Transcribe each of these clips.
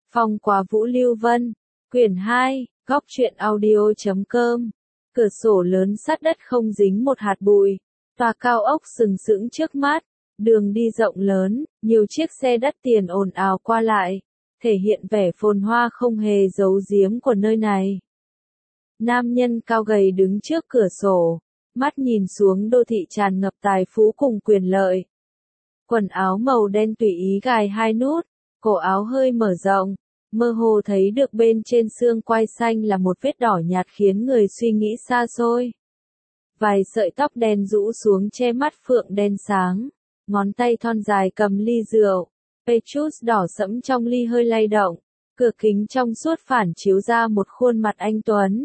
Phong Quá Vũ Lưu Vân, quyển 2, góc truyện audio.com. Cửa sổ lớn sát đất không dính một hạt bụi, tòa cao ốc sừng sững trước mắt, đường đi rộng lớn, nhiều chiếc xe đắt tiền ồn ào qua lại, thể hiện vẻ phồn hoa không hề giấu giếm của nơi này. Nam nhân cao gầy đứng trước cửa sổ, mắt nhìn xuống đô thị tràn ngập tài phú cùng quyền lợi. Quần áo màu đen tùy ý gài hai nút, cổ áo hơi mở rộng, mơ hồ thấy được bên trên xương quai xanh là một vết đỏ nhạt khiến người suy nghĩ xa xôi. Vài sợi tóc đen rũ xuống che mắt phượng đen sáng, ngón tay thon dài cầm ly rượu, petrus đỏ sẫm trong ly hơi lay động, cửa kính trong suốt phản chiếu ra một khuôn mặt anh tuấn.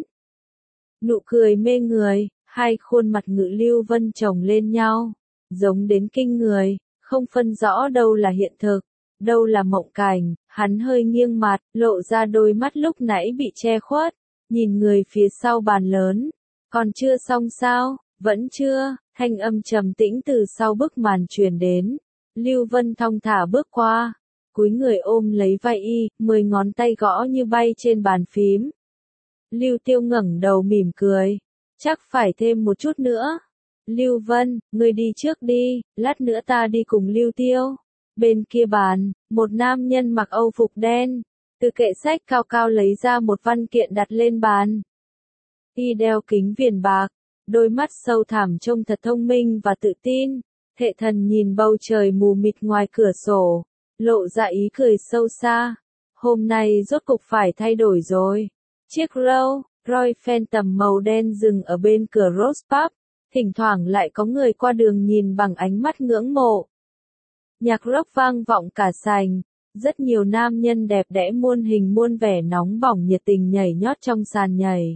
Nụ cười mê người, hai khuôn mặt Ngự Lưu Vân chồng lên nhau, giống đến kinh người, không phân rõ đâu là hiện thực, đâu là mộng cảnh. Hắn hơi nghiêng mặt, lộ ra đôi mắt lúc nãy bị che khuất, nhìn người phía sau bàn lớn. Còn chưa xong sao? Vẫn chưa, thanh âm trầm tĩnh từ sau bức màn truyền đến. Lưu Vân thong thả bước qua, cúi người ôm lấy vai y, 10 ngón tay gõ như bay trên bàn phím. Lưu Tiêu ngẩng đầu mỉm cười, chắc phải thêm một chút nữa. Lưu Vân, ngươi đi trước đi, lát nữa ta đi cùng Lưu Tiêu. Bên kia bàn, một nam nhân mặc âu phục đen, từ kệ sách cao cao lấy ra một văn kiện đặt lên bàn. Y đeo kính viền bạc, đôi mắt sâu thẳm trông thật thông minh và tự tin, thệ thần nhìn bầu trời mù mịt ngoài cửa sổ, lộ ra ý cười sâu xa. Hôm nay rốt cục phải thay đổi rồi. Chiếc Rolls-Royce Phantom màu đen dừng ở bên cửa Rose Pub, thỉnh thoảng lại có người qua đường nhìn bằng ánh mắt ngưỡng mộ. Nhạc rock vang vọng cả sảnh, rất nhiều nam nhân đẹp đẽ muôn hình muôn vẻ nóng bỏng nhiệt tình nhảy nhót trong sàn nhảy.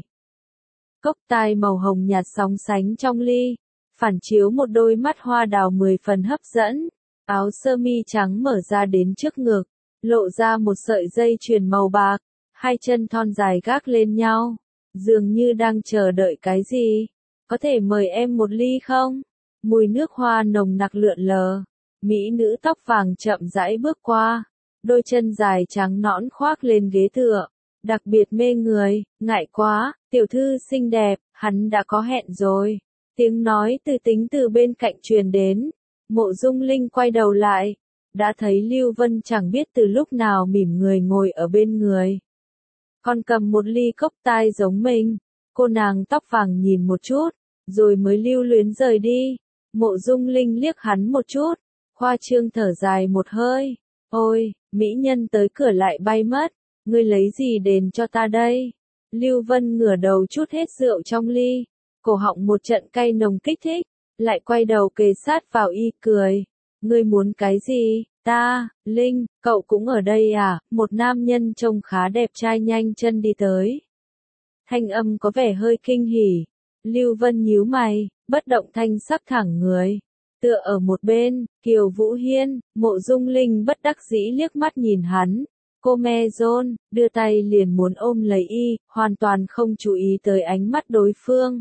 Cốc tai màu hồng nhạt sóng sánh trong ly, phản chiếu một đôi mắt hoa đào 10 phần hấp dẫn. Áo sơ mi trắng mở ra đến trước ngực, lộ ra một sợi dây chuyền màu bạc, hai chân thon dài gác lên nhau, dường như đang chờ đợi cái gì. Có thể mời em một ly không? Mùi nước hoa nồng nặc lượn lờ. Mỹ nữ tóc vàng chậm rãi bước qua, đôi chân dài trắng nõn khoác lên ghế tựa, đặc biệt mê người. Ngại quá, tiểu thư xinh đẹp, hắn đã có hẹn rồi. Tiếng nói từ tính từ bên cạnh truyền đến. Mộ Dung Linh quay đầu lại, đã thấy Lưu Vân chẳng biết từ lúc nào mỉm người ngồi ở bên người. Còn cầm một ly cốc tai giống mình. Cô nàng tóc vàng nhìn một chút, rồi mới lưu luyến rời đi. Mộ Dung Linh liếc hắn một chút, khoa trương thở dài một hơi. Ôi, mỹ nhân tới cửa lại bay mất, ngươi lấy gì đền cho ta đây? Lưu Vân ngửa đầu chút hết rượu trong ly, cổ họng một trận cay nồng kích thích, lại quay đầu kề sát vào y cười. Ngươi muốn cái gì? Ta, Linh, cậu cũng ở đây à? Một nam nhân trông khá đẹp trai nhanh chân đi tới. Thanh âm có vẻ hơi kinh hỉ. Lưu Vân nhíu mày, bất động thanh sắc thẳng người. Tựa ở một bên, Kiều Vũ Hiên. Mộ Dung Linh bất đắc dĩ liếc mắt nhìn hắn. Cô me rôn, đưa tay liền muốn ôm lấy y, hoàn toàn không chú ý tới ánh mắt đối phương.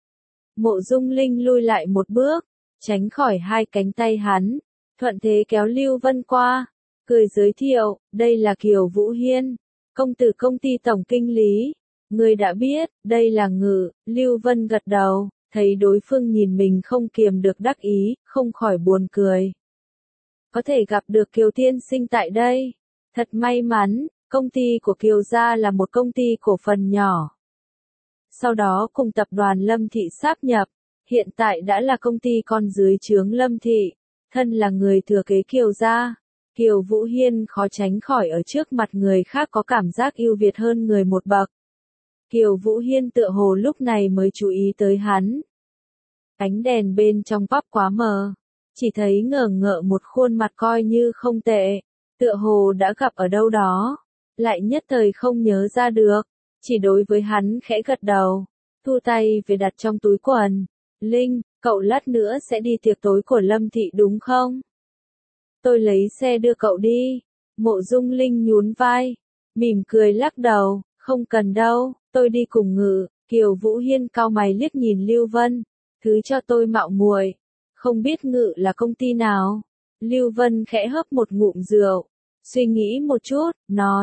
Mộ Dung Linh lui lại một bước, tránh khỏi hai cánh tay hắn, thuận thế kéo Lưu Vân qua, cười giới thiệu, đây là Kiều Vũ Hiên, công tử công ty tổng kinh lý. Người đã biết, đây là Ngự. Lưu Vân gật đầu, thấy đối phương nhìn mình không kiềm được đắc ý, không khỏi buồn cười. Có thể gặp được Kiều tiên sinh tại đây, thật may mắn. Công ty của Kiều gia là một công ty cổ phần nhỏ. Sau đó cùng tập đoàn Lâm Thị sáp nhập, hiện tại đã là công ty con dưới trướng Lâm Thị, thân là người thừa kế Kiều gia. Kiều Vũ Hiên khó tránh khỏi ở trước mặt người khác có cảm giác ưu việt hơn người một bậc. Kiều Vũ Hiên tựa hồ lúc này mới chú ý tới hắn. Ánh đèn bên trong pub quá mờ, chỉ thấy ngờ ngợ một khuôn mặt coi như không tệ, tựa hồ đã gặp ở đâu đó, lại nhất thời không nhớ ra được, chỉ đối với hắn khẽ gật đầu, thu tay về đặt trong túi quần. Linh, cậu lát nữa sẽ đi tiệc tối của Lâm Thị đúng không? Tôi lấy xe đưa cậu đi. Mộ Dung Linh nhún vai, mỉm cười lắc đầu, không cần đâu, tôi đi cùng Ngự. Kiều Vũ Hiên cau mày liếc nhìn Lưu Vân, thứ cho tôi mạo muội, không biết Ngự là công ty nào. Lưu Vân khẽ hớp một ngụm rượu, suy nghĩ một chút, nói,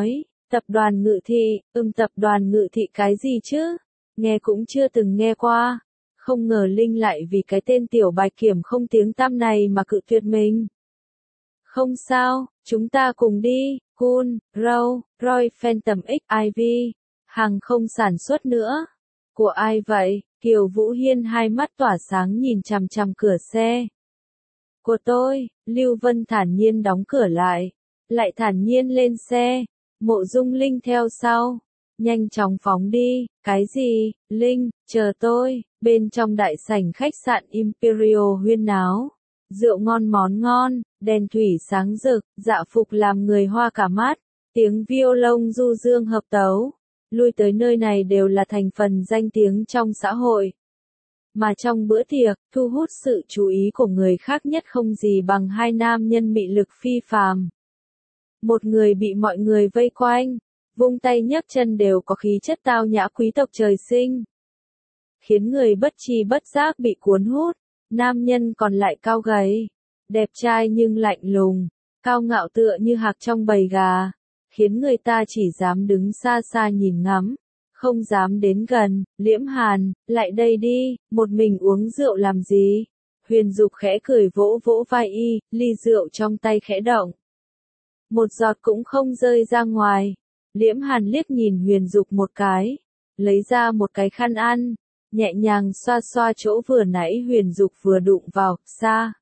Tập đoàn Ngự Thị, tập đoàn Ngự Thị cái gì chứ? Nghe cũng chưa từng nghe qua. Không ngờ Linh lại vì cái tên Tiểu Bạch Kiểm không tiếng tăm này mà cự tuyệt mình. Không sao, chúng ta cùng đi, Cool, Row, Roy Phantom XIV. Hàng không sản xuất nữa. Của ai vậy? Kiều Vũ Hiên hai mắt tỏa sáng nhìn chằm chằm cửa xe. Của tôi, Lưu Vân thản nhiên đóng cửa lại thản nhiên lên xe. Mộ Dung Linh theo sau. Nhanh chóng phóng đi, cái gì, Linh, chờ tôi, bên trong đại sảnh khách sạn Imperial huyên náo. Rượu ngon món ngon, đèn thủy sáng rực, dạ phục làm người hoa cả mắt, tiếng violon du dương hợp tấu. Lui tới nơi này đều là thành phần danh tiếng trong xã hội. Mà trong bữa tiệc, thu hút sự chú ý của người khác nhất không gì bằng hai nam nhân mị lực phi phàm. Một người bị mọi người vây quanh, vung tay nhấc chân đều có khí chất tao nhã quý tộc trời sinh. Khiến người bất tri bất giác bị cuốn hút. Nam nhân còn lại cao gầy, đẹp trai nhưng lạnh lùng, cao ngạo tựa như hạc trong bầy gà, khiến người ta chỉ dám đứng xa xa nhìn ngắm, không dám đến gần. Liễm Hàn, lại đây đi, một mình uống rượu làm gì? Huyền Dục khẽ cười vỗ vỗ vai y, ly rượu trong tay khẽ động. Một giọt cũng không rơi ra ngoài. Liễm Hàn liếc nhìn Huyền Dục một cái, lấy ra một cái khăn ăn, nhẹ nhàng xoa xoa chỗ vừa nãy Huyền Dục vừa đụng vào, xa.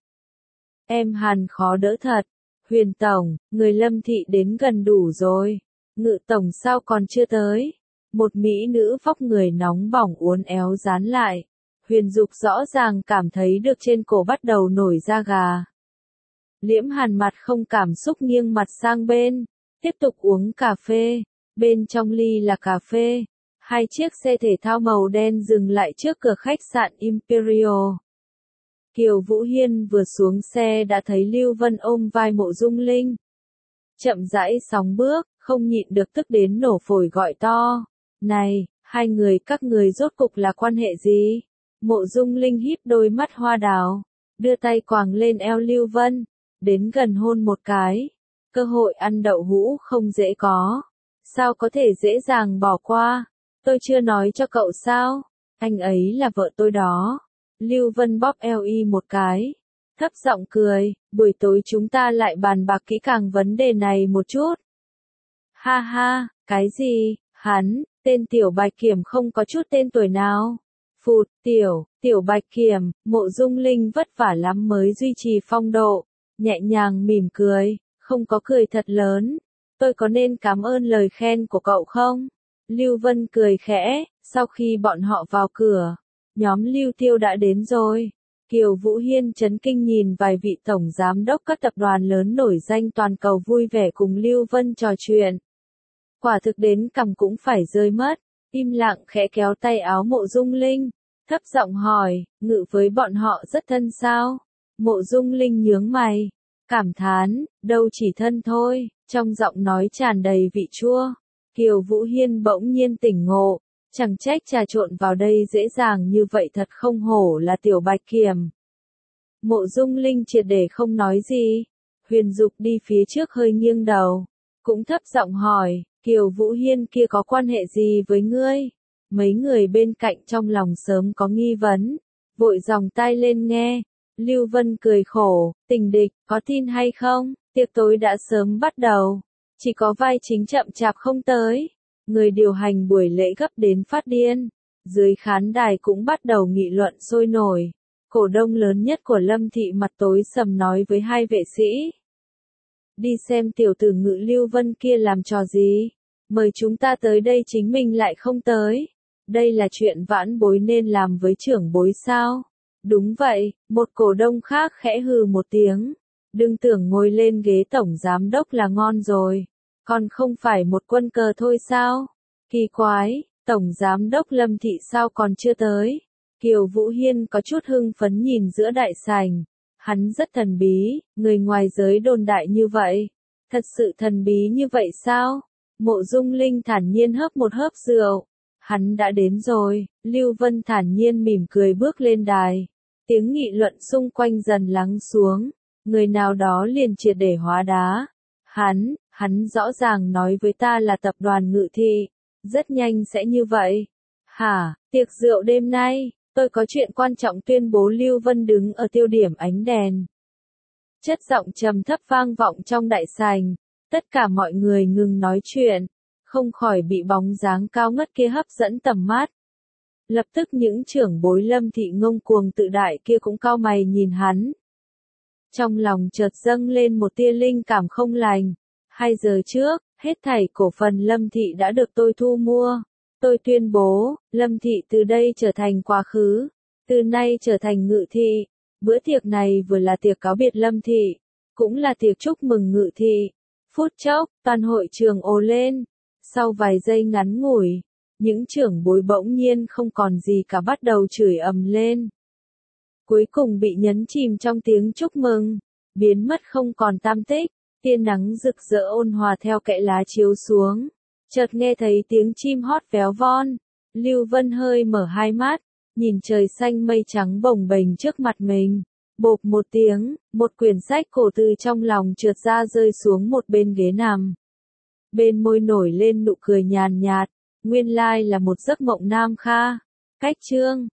Em Hàn khó đỡ thật. Huyền Tổng, người Lâm Thị đến gần đủ rồi. Ngự Tổng sao còn chưa tới? Một mỹ nữ vóc người nóng bỏng uốn éo dán lại. Huyền Dục rõ ràng cảm thấy được trên cổ bắt đầu nổi da gà. Liễm Hàn mặt không cảm xúc nghiêng mặt sang bên, tiếp tục uống cà phê. Bên trong ly là cà phê. Hai chiếc xe thể thao màu đen dừng lại trước cửa khách sạn Imperial. Kiều Vũ Hiên vừa xuống xe đã thấy Lưu Vân ôm vai Mộ Dung Linh. Chậm rãi sóng bước, không nhịn được tức đến nổ phổi gọi to. Này, hai người các người rốt cục là quan hệ gì? Mộ Dung Linh híp đôi mắt hoa đào, đưa tay quàng lên eo Lưu Vân, đến gần hôn một cái. Cơ hội ăn đậu hũ không dễ có. Sao có thể dễ dàng bỏ qua? Tôi chưa nói cho cậu sao? Anh ấy là vợ tôi đó. Lưu Vân bóp eo y một cái, thấp giọng cười, buổi tối chúng ta lại bàn bạc kỹ càng vấn đề này một chút. Ha ha, cái gì? Hắn, tên Tiểu Bạch Kiểm không có chút tên tuổi nào. Phụt, Tiểu Bạch Kiểm, Mộ Dung Linh vất vả lắm mới duy trì phong độ, nhẹ nhàng mỉm cười, không có cười thật lớn. Tôi có nên cảm ơn lời khen của cậu không? Lưu Vân cười khẽ, sau khi bọn họ vào cửa, nhóm Lưu Tiêu đã đến rồi. Kiều Vũ Hiên chấn kinh nhìn vài vị tổng giám đốc các tập đoàn lớn nổi danh toàn cầu vui vẻ cùng Lưu Vân trò chuyện. Quả thực đến cằm cũng phải rơi mất, im lặng khẽ kéo tay áo Mộ Dung Linh, thấp giọng hỏi, Ngự với bọn họ rất thân sao? Mộ Dung Linh nhướng mày, cảm thán, đâu chỉ thân thôi, trong giọng nói tràn đầy vị chua. Kiều Vũ Hiên bỗng nhiên tỉnh ngộ, chẳng trách trà trộn vào đây dễ dàng như vậy, thật không hổ là Tiểu Bạch Kiểm. Mộ Dung Linh triệt để không nói gì. Huyền Dục đi phía trước hơi nghiêng đầu, cũng thấp giọng hỏi, Kiều Vũ Hiên kia có quan hệ gì với ngươi? Mấy người bên cạnh trong lòng sớm có nghi vấn, vội dòng tai lên nghe. Lưu Vân cười khổ, tình địch, có tin hay không? Tiệc tối đã sớm bắt đầu, chỉ có vai chính chậm chạp không tới. Người điều hành buổi lễ gấp đến phát điên. Dưới khán đài cũng bắt đầu nghị luận sôi nổi. Cổ đông lớn nhất của Lâm Thị mặt tối sầm nói với hai vệ sĩ. Đi xem tiểu tử Ngự Lưu Vân kia làm trò gì? Mời chúng ta tới đây chính mình lại không tới. Đây là chuyện vãn bối nên làm với trưởng bối sao? Đúng vậy, một cổ đông khác khẽ hừ một tiếng. Đừng tưởng ngồi lên ghế tổng giám đốc là ngon rồi. Còn không phải một quân cờ thôi sao? Kỳ quái, tổng giám đốc Lâm Thị sao còn chưa tới? Kiều Vũ Hiên có chút hưng phấn nhìn giữa đại sảnh. Hắn rất thần bí, người ngoài giới đồn đại như vậy. Thật sự thần bí như vậy sao? Mộ Dung Linh thản nhiên hớp một hớp rượu. Hắn đã đến rồi. Lưu Vân thản nhiên mỉm cười bước lên đài. Tiếng nghị luận xung quanh dần lắng xuống. Người nào đó liền triệt để hóa đá. Hắn rõ ràng nói với ta là tập đoàn Ngự Thị. Rất nhanh sẽ như vậy. Hả, tiệc rượu đêm nay, tôi có chuyện quan trọng tuyên bố. Lưu Vân đứng ở tiêu điểm ánh đèn. Chất giọng trầm thấp vang vọng trong đại sảnh. Tất cả mọi người ngừng nói chuyện, không khỏi bị bóng dáng cao ngất kia hấp dẫn tầm mắt. Lập tức những trưởng bối Lâm Thị ngông cuồng tự đại kia cũng cau mày nhìn hắn. Trong lòng chợt dâng lên một tia linh cảm không lành. 2 giờ trước, hết thảy cổ phần Lâm Thị đã được tôi thu mua. Tôi tuyên bố, Lâm Thị từ đây trở thành quá khứ, từ nay trở thành Ngự Thị. Bữa tiệc này vừa là tiệc cáo biệt Lâm Thị, cũng là tiệc chúc mừng Ngự Thị. Phút chốc, toàn hội trường ồ lên. Sau vài giây ngắn ngủi, những trưởng bối bỗng nhiên không còn gì cả bắt đầu chửi ầm lên. Cuối cùng bị nhấn chìm trong tiếng chúc mừng, biến mất không còn tăm tích. Tia nắng rực rỡ ôn hòa theo kẽ lá chiếu xuống. Chợt nghe thấy tiếng chim hót véo von. Lưu Vân hơi mở hai mắt, nhìn trời xanh mây trắng bồng bềnh trước mặt mình. Bộp một tiếng, một quyển sách cổ từ trong lòng trượt ra rơi xuống một bên ghế nằm. Bên môi nổi lên nụ cười nhàn nhạt, nguyên lai là một giấc mộng nam kha. Cách chương